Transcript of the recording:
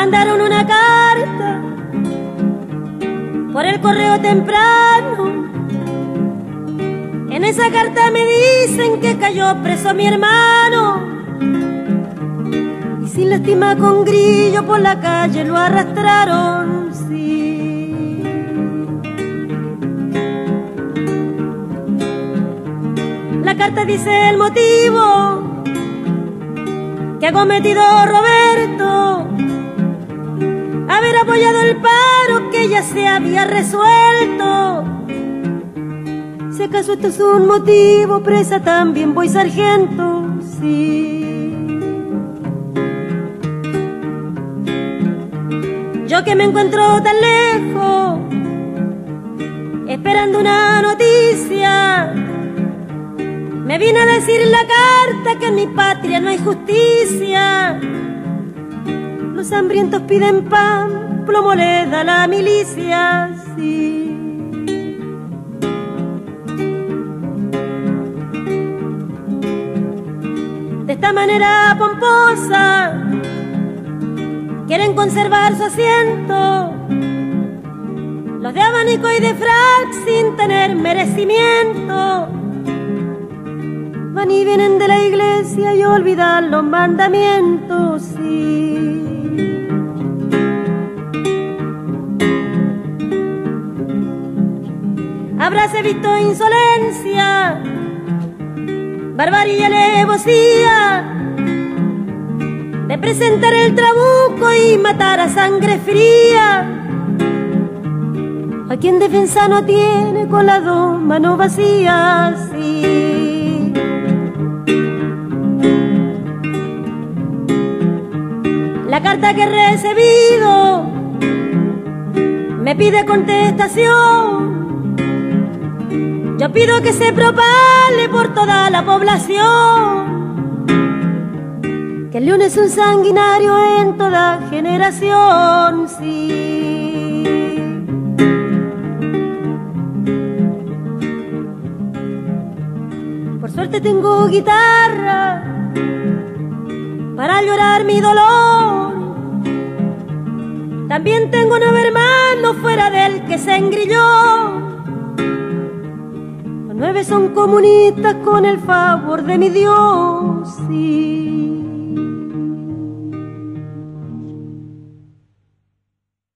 mandaron una carta por el correo temprano. En esa carta me dicen que cayó preso mi hermano, y sin lástima con grillo por la calle lo arrastraron, sí. La carta dice el motivo que ha cometido Roberto, haber apoyado el paro que ya se había resuelto. Si acaso esto es un motivo, presa también voy, sargento, sí. Yo que me encuentro tan lejos, esperando una noticia, me vine a decir en la carta que en mi patria no hay justicia. Los hambrientos piden pan, plomo les da la milicia, sí. De esta manera pomposa quieren conservar su asiento los de abanico y de frac sin tener merecimiento. Van y vienen de la iglesia y olvidan los mandamientos, sí. Habráse visto insolencia, barbarie y alevosía de presentar el trabuco y matar a sangre fría a quien defensa no tiene con las dos manos vacías, sí. La carta que he recibido me pide contestación. Yo pido que se propague por toda la población que el león es un sanguinario en toda generación, sí. Por suerte tengo guitarra para llorar mi dolor. También tengo 9 hermanos fuera del que se engrilló. 9 son comunistas con el favor de mi Dios, sí.